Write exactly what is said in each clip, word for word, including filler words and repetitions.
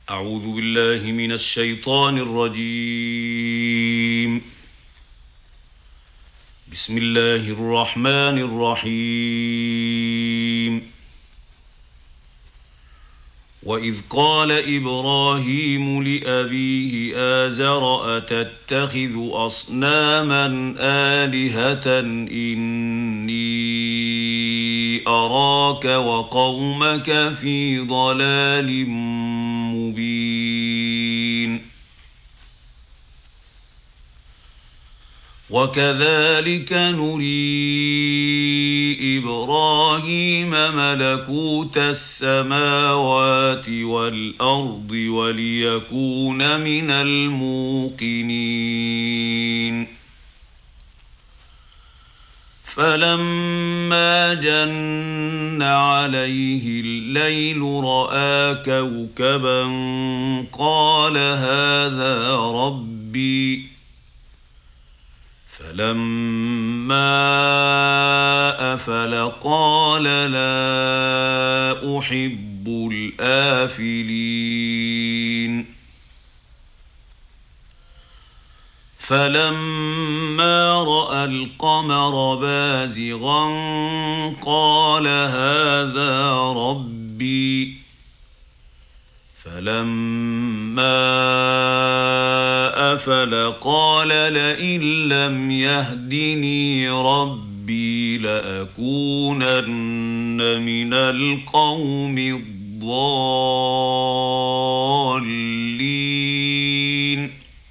أعوذ بالله من الشيطان الرجيم. بسم الله الرحمن الرحيم. وإذ قال إبراهيم لأبيه آزر أتتخذ أصناما آلهة إني أراك وقومك في ضلال مبين. وكذلك نري إبراهيم ملكوت السماوات والأرض وليكون من الموقنين. فلما جن عليه الليل رأى كوكبا قال هذا ربي. فلما أفل قال لا أحب الآفلين. فلما رأى القمر بازغا قال هذا ربي. فلما أفل قال لئن لم يهدني ربي لأكونن من القوم الضالين.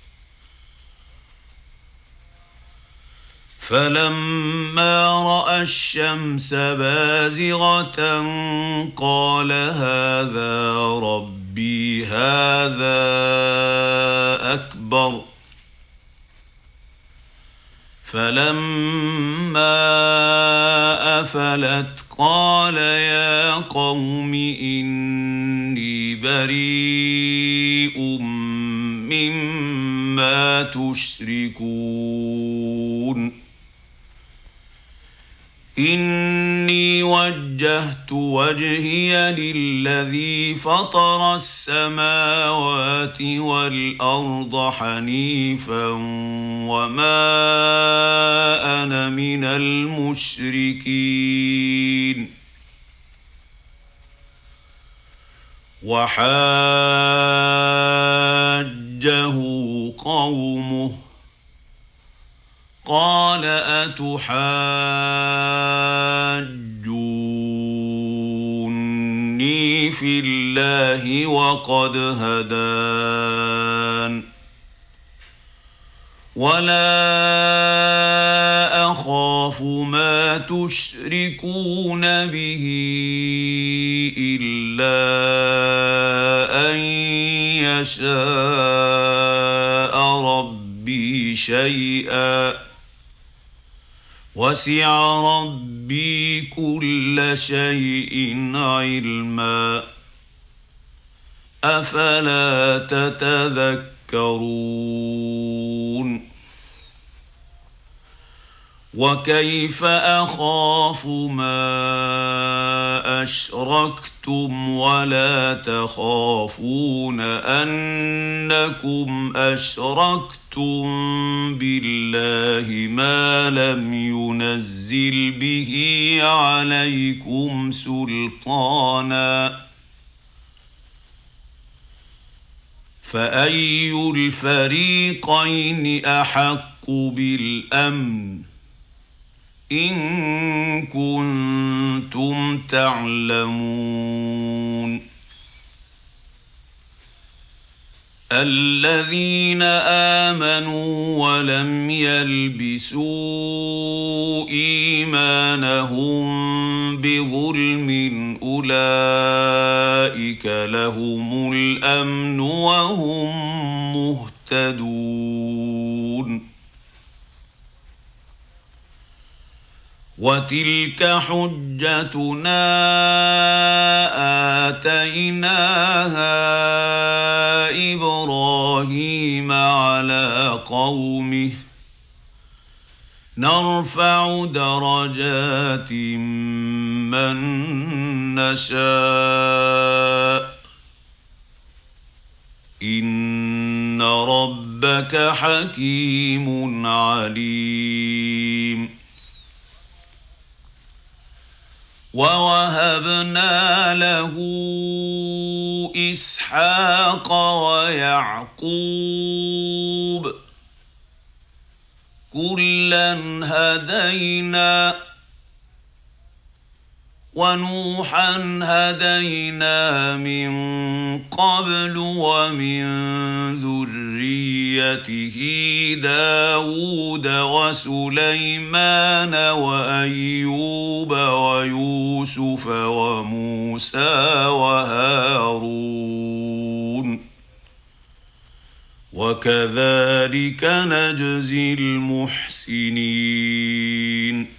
فلما رأى الشمس بازغة قال هذا ربي هذا أكبر. فلما أفلت قال يا قوم إني بريء مما تشركون. إني وجهت وجهي للذي فطر السماوات والأرض حنيفا وما أنا من المشركين. وحاجه قومه قال أتحاجوني في الله وقد هدان ولا أخاف ما تشركون به إلا أن يشاء ربي شيئا وسع ربي كل شيء علما أفلا تتذكرون. وكيف أخاف ما أشركتم ولا تخافون أنكم أشركتم بالله ما لم ينزل به عليكم سلطانا فأي الفريقين أحق بالأمن إن كنتم تعلمون. الذين آمنوا ولم يلبسوا إيمانهم بظلم أولئك لهم الأمن وهم مهتدون. وتلك حجتنا آتيناها إبراهيم على قومه نرفع درجات من نشاء إن ربك حكيم عليم. ووهبنا له إسحاق ويعقوب كلا هدينا ونوحا هدينا من قبل ومن ذريته داود وسليمان وأيوب ويوسف وموسى وهارون وكذلك نجزي المحسنين.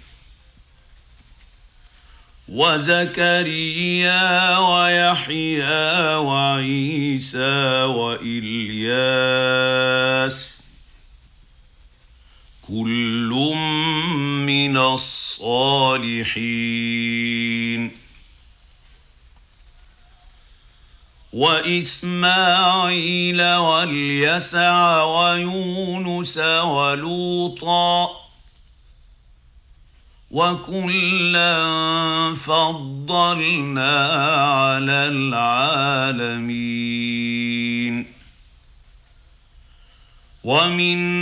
وزكريا ويحيى وعيسى وإلياس كل من الصالحين. وإسماعيل واليسع ويونس ولوطا وكلا فضلنا على العالمين. ومن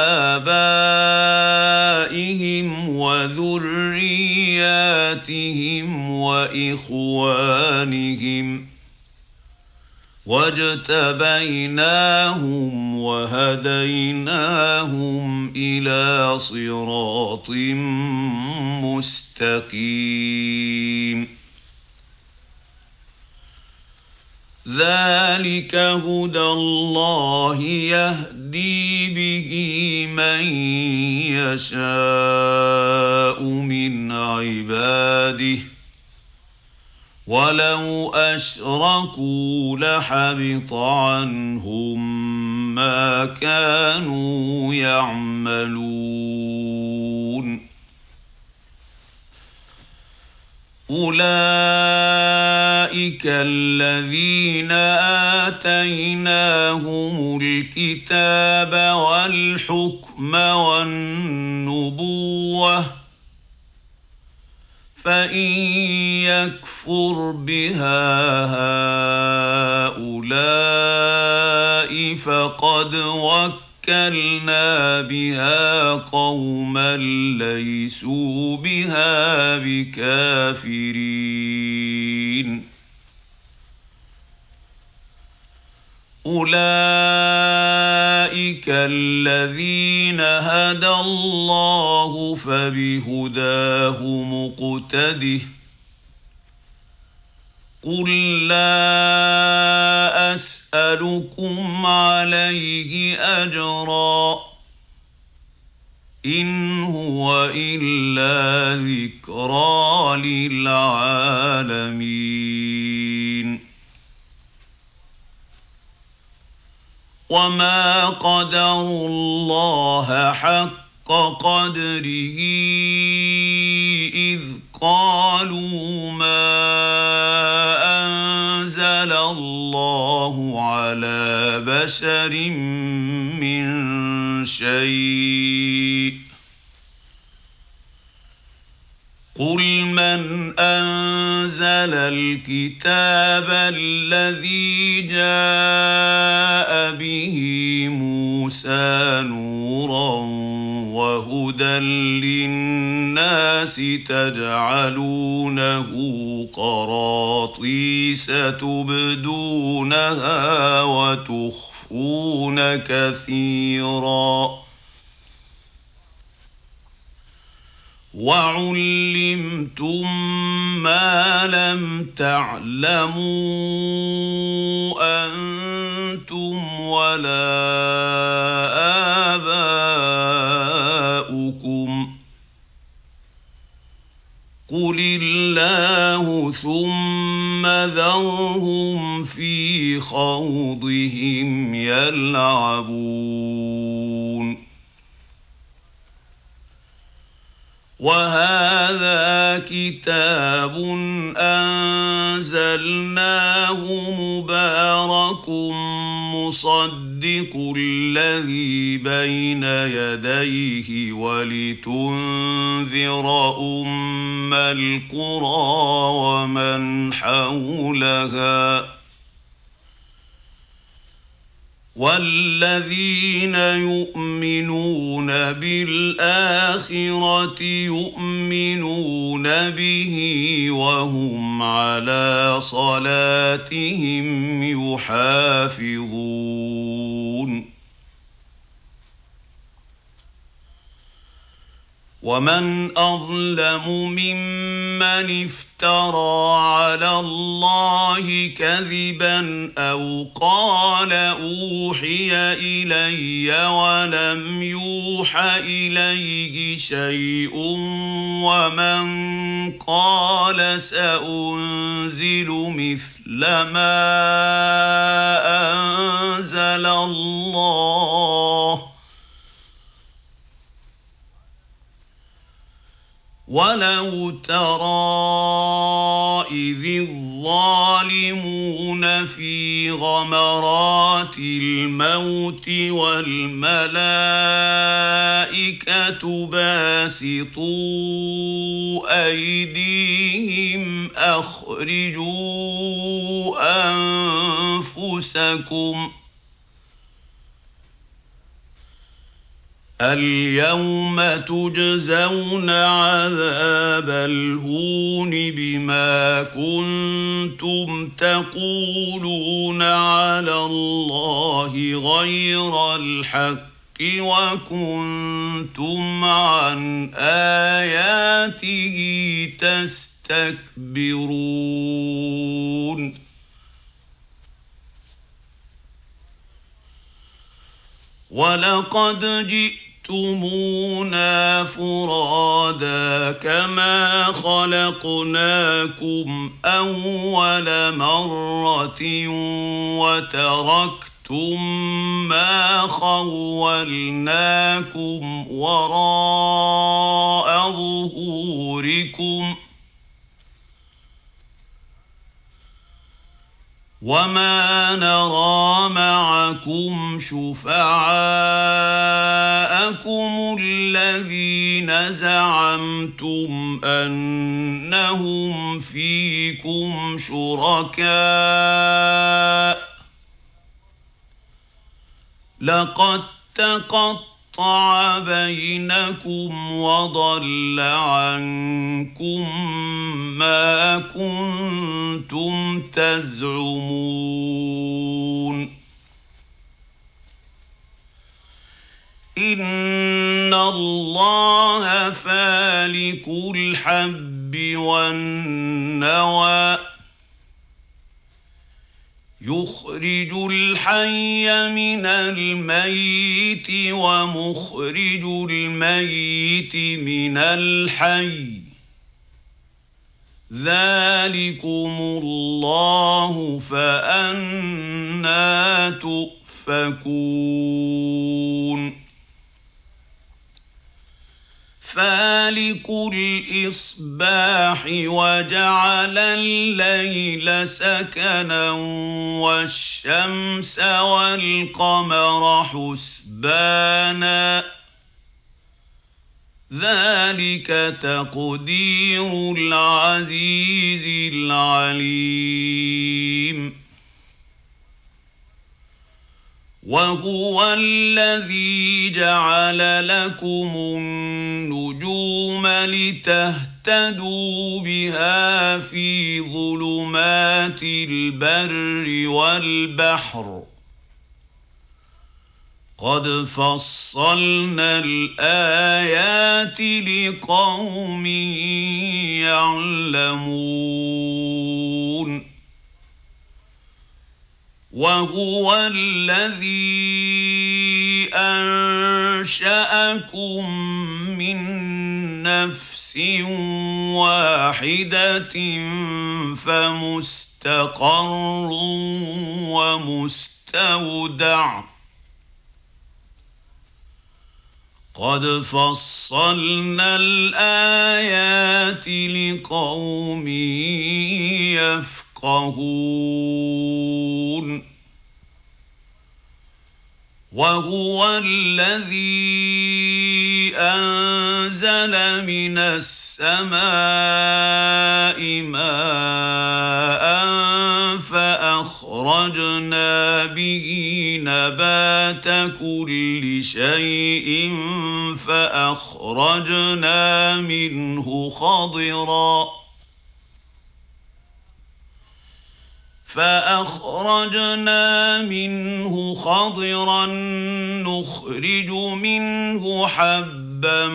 آبائهم وذرياتهم وإخوانهم واجتبيناهم وهديناهم إلى صراط مستقيم. ذلك هدى الله يهدي به من يشاء من عباده ولو أشركوا لحبط عنهم ما كانوا يعملون. أولئك الذين آتيناهم الكتاب والحكم والنبوة فإن يكفر بها هؤلاء فقد وكلنا بها قوما ليسوا بها بكافرين. أولئك الذين هدى الله فبهداه مقتده قل لا أسألكم عليه أجرا إن هو إلا ذكرى للعالمين. وما قدروا الله حق قدره إذ قالوا ما أنزل الله على بشر من شيء قل من أنزل الكتاب الذي جاء به موسى نورا وهدى للناس تجعلونه قراطيس تبدونها وتخفون كثيرا وعلمتم ما لم تعلموا أنتم ولا آباؤكم قل الله ثم ذرهم في خوضهم يلعبون. وهذا كتاب أنزلناه مبارك مصدق الذي بين يديه ولتنذر أم القرى ومن حولها والذين يؤمنون بالآخرة يؤمنون به وهم على صلاتهم يحافظون ومن أظلم ممن افترى على الله كذبا أو قال أوحي إلي ولم يوح إليه شيء ومن قال سأنزل مثل ما أنزل الله ولو ترى إذ الظالمون في غمرات الموت والملائكة باسطوا أيديهم أخرجوا أنفسكم اليوم تجزون عذاب الهون بما كنتم تقولون على الله غير الحق وكنتم عن آياته تستكبرون ولقد جئتمونا فرادا كما خلقناكم أول مرة وتركتم ما خولناكم وراء ظهوركم وما نرى معكم شفعاءكم الذين زعمتم أنهم فيكم شركاء لقد تقطع بينكم وضل عنكم ما كنتم تزعمون إن الله فالق الحب والنوى يخرج الحي من الميت ومخرج الميت من الحي ذلكم الله فأنى تؤفكون فالق الإصباح وجعل الليل سكنا والشمس والقمر حسبانا ذلك تقدير العزيز العليم وهو الذي جعل لكم النجوم لتهتدوا بها في ظلمات البر والبحر قد فصلنا الآيات لقوم يعلمون وهو الذي أنشأكم من نفس واحدة فمستقر ومستودع قد فصلنا الآيات لقوم يفقهون وهو الذي أنزل من السماء ماء فأخرجنا به نبات كل شيء فأخرجنا منه خضرا فأخرجنا منه خضرا نخرج منه حبا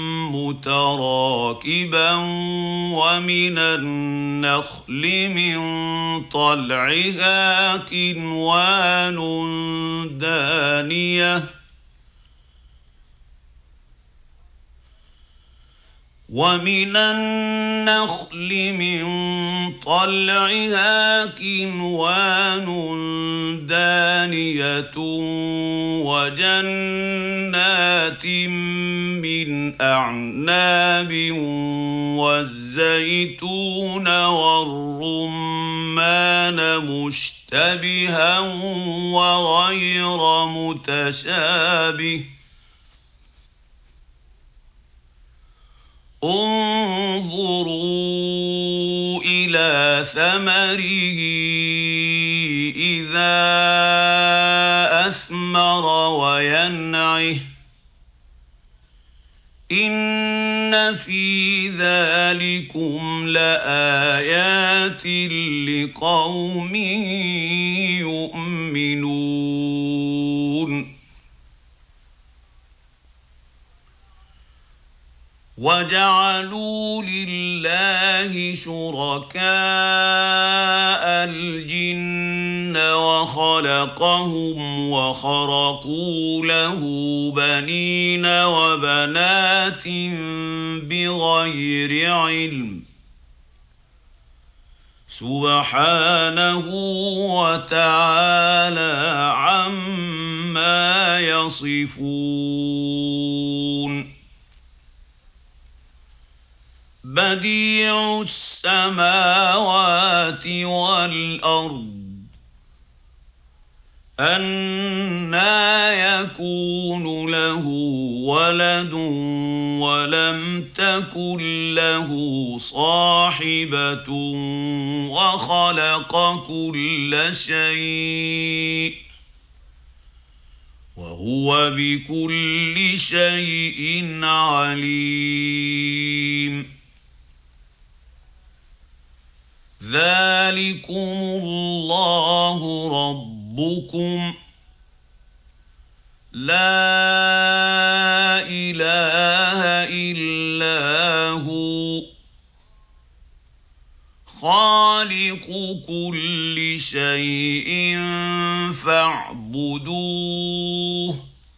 متراكبا ومن النخل من طلعها كنوان دانية ومن النخل من طلعها كنوان دانية وجنات من أعناب والزيتون والرمان مشتبها وغير متشابه انظروا إلى ثمره إذا أثمر وينعه إن في ذلكم لآيات لقوم يؤمنون وجعلوا لله شركاء الجن وخلقهم وخرقوا له بنين وبنات بغير علم سبحانه وتعالى عما يصفون بديع السماوات والأرض أنى يكون له ولد ولم تكن له صاحبة وخلق كل شيء وهو بكل شيء عليم ذلكم الله ربكم لا إله إلا هو خالق كل شيء فاعبدوه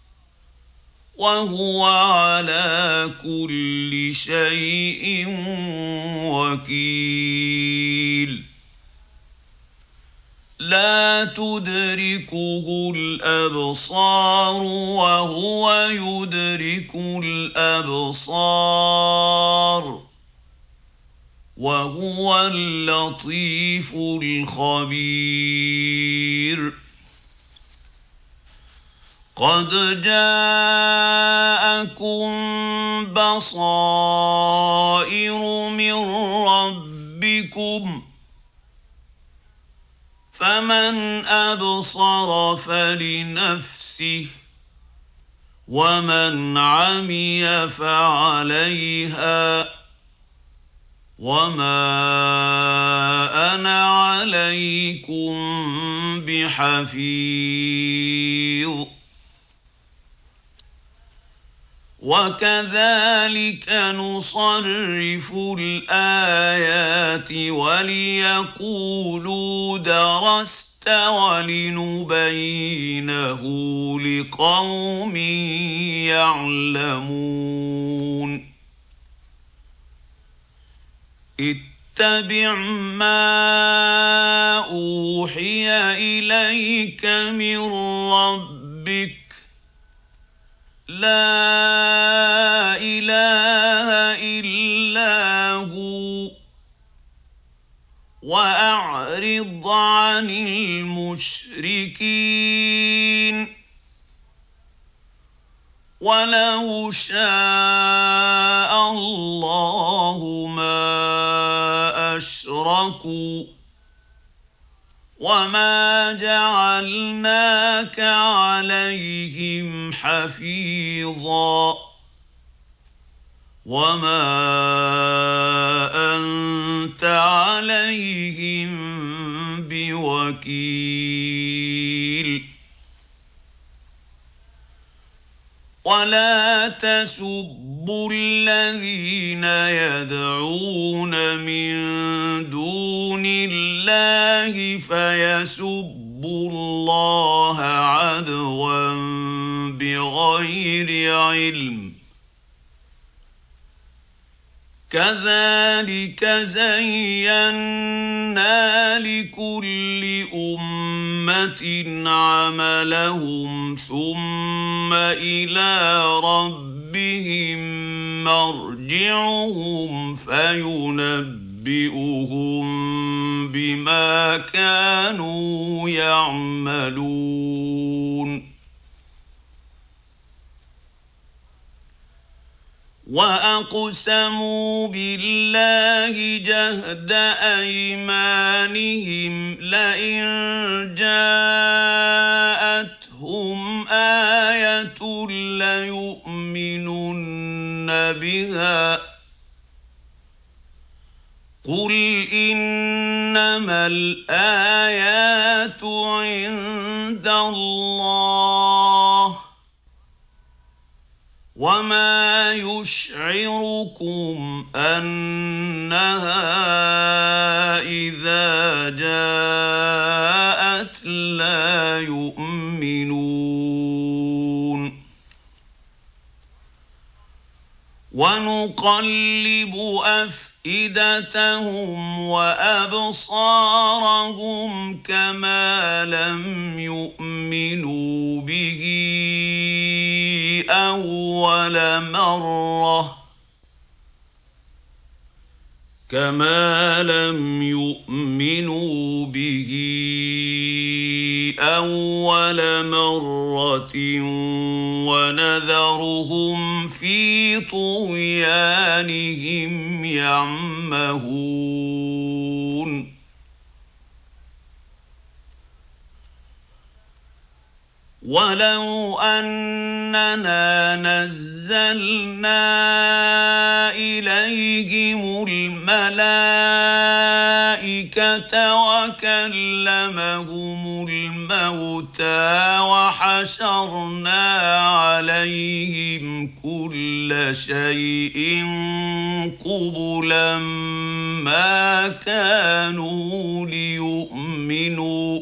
وهو على كل شيء وكيل لا تدركه الأبصار وهو يدرك الأبصار وهو اللطيف الخبير قد جاءكم بصائر من ربكم فمن أبصر فلنفسه ومن عمي فعليها وما أنا عليكم بحفيظ وكذلك نصرف الآيات وليقولوا درست ولنبينه لقوم يعلمون اتبع ما أوحي إليك من ربك لا إله إلا هو وأعرض عن المشركين ولو شاء الله ما أشركوا وما جعلناك عليهم حفيظا وما أنت عليهم بوكيل ولا تسبوا الذين يدعون من دون الله فيسبوا الله عدوا بغير علم كذلك زينا لكل أمة عملهم ثم إلى ربهم مرجعهم فينبئهم بما كانوا يعملون وأقسموا بالله جهد أيمانهم لئن جاءتهم آية ليؤمنن بها قل إنما الآيات عند الله وما يشعركم أنها إذا جاءت لا يؤمنون ونقلب أفئدتهم وأبصارهم كما لم يؤمنوا به أول مرة كما لم يؤمنوا به أول مرة ونذرهم في طغيانهم يعمهون ولو أننا نزلنا إليهم الملائكة وكلمهم الموتى وحشرنا عليهم كل شيء قبلا ما كانوا ليؤمنوا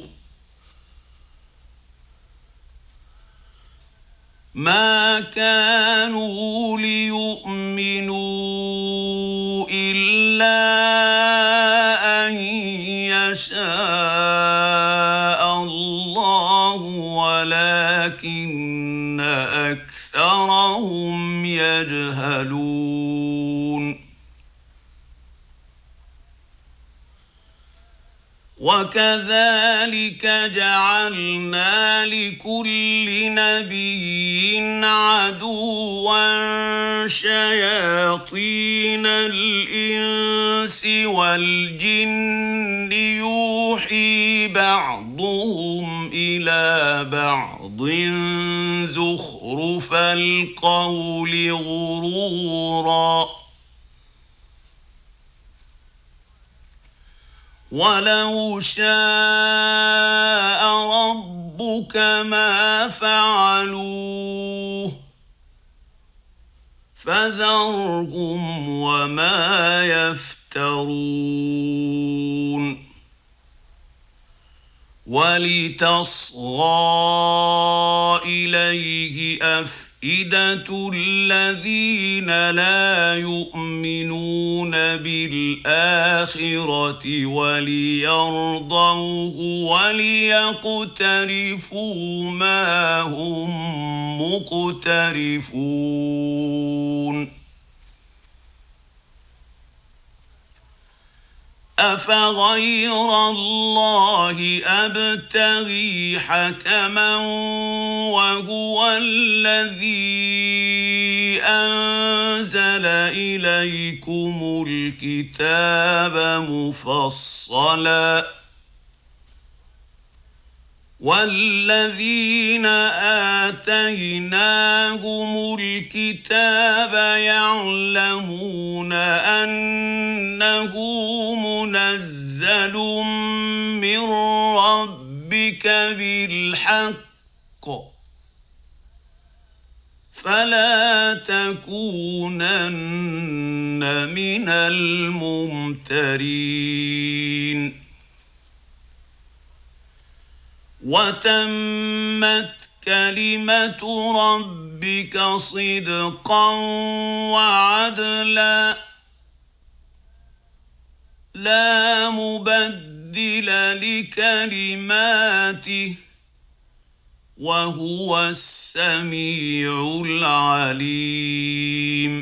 ما كانوا ليؤمنوا إلا أن يشاء الله ولكن أكثرهم يجهلون وكذلك جعلنا لكل نبي عدوا شياطين الإنس والجن يوحي بعضهم إلى بعض زخرف القول غرورا ولو شاء ربك ما فعلوه فذرهم وما يفترون ولتصغى إليه أفئدة أفئدة الذين لا يؤمنون بالآخرة وليرضوه وليقترفوا ما هم مقترفون أفغير الله أبتغي حكما وهو الذي أنزل إليكم الكتاب مفصلا والذين آتيناهم الكتاب يعلمون أنه منزل من ربك بالحق فلا تكونن من الممترين وتمت كلمة ربك صدقا وعدلا لا مبدل لكلماته وهو السميع العليم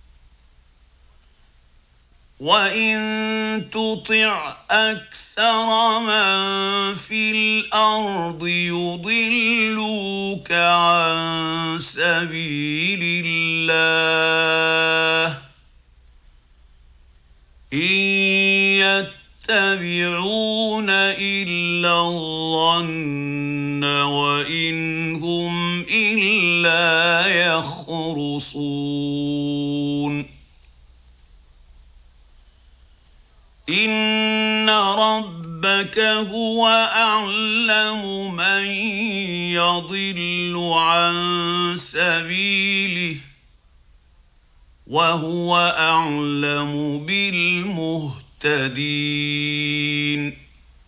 وإن تطع أكثر من في الأرض يضلوك عن سبيل الله إن يتبعون إلا الظن وإن هم إلا يخرصون إن ربك هو أعلم من يضل عن سبيله وهو أعلم بالمهتدين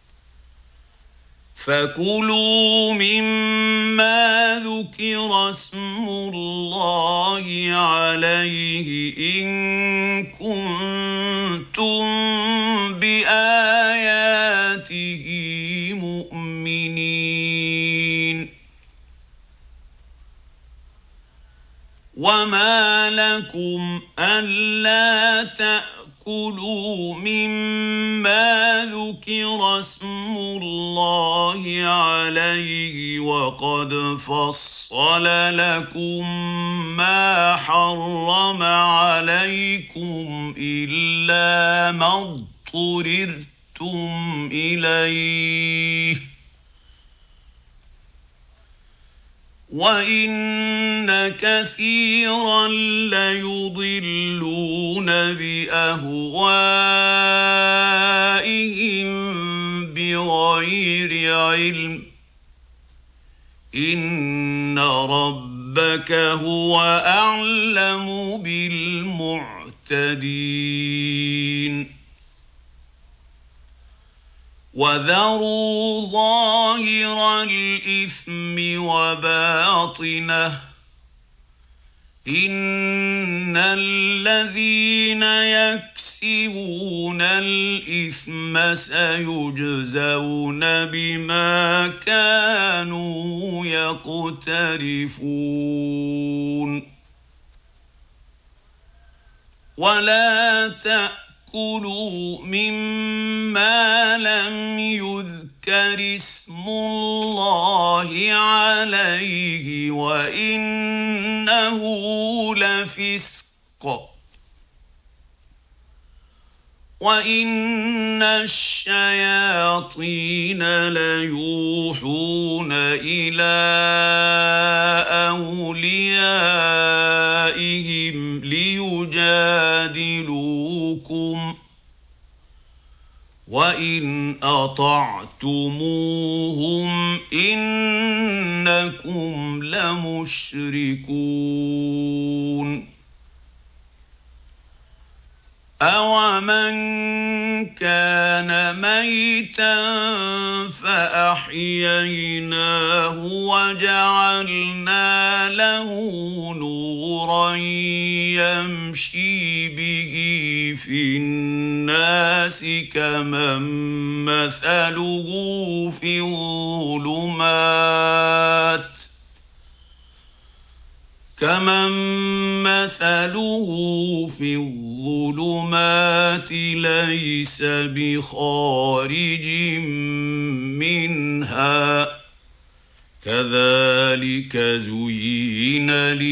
فكلوا مما ذكر اسم الله عليه إن كنتم بآياته مؤمنين وما لكم ألا تأكلوا مما ذكر اسم الله عليه وقد فصل لكم ما حرم عليكم إلا ما اضطررتم إليه وإن كثيرا ليضلون بأهوائهم بغير علم إن ربك هو أعلم بالمعتدين وذروا ظاهر الإثم وباطنه إن الذين يكسبون الإثم سيجزون بما كانوا يقترفون ولا تأكلوا كلوا مما لم يذكر اسم الله عليه وإنه لفسق وإن الشياطين ليوحون إلى أوليائهم ليجادلوكم وإن أطعتموهم إنكم لمشركون أَوَمَنْ كَانَ كان ميتا فأحييناه وجعلنا له نورا يمشي به في الناس كمن مثله في الظلمات كمن مثله في الظلمات ليس بخارج منها كذلك زين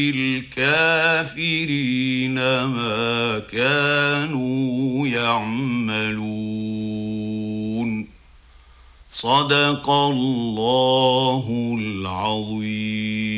للكافرين ما كانوا يعملون صدق الله العظيم.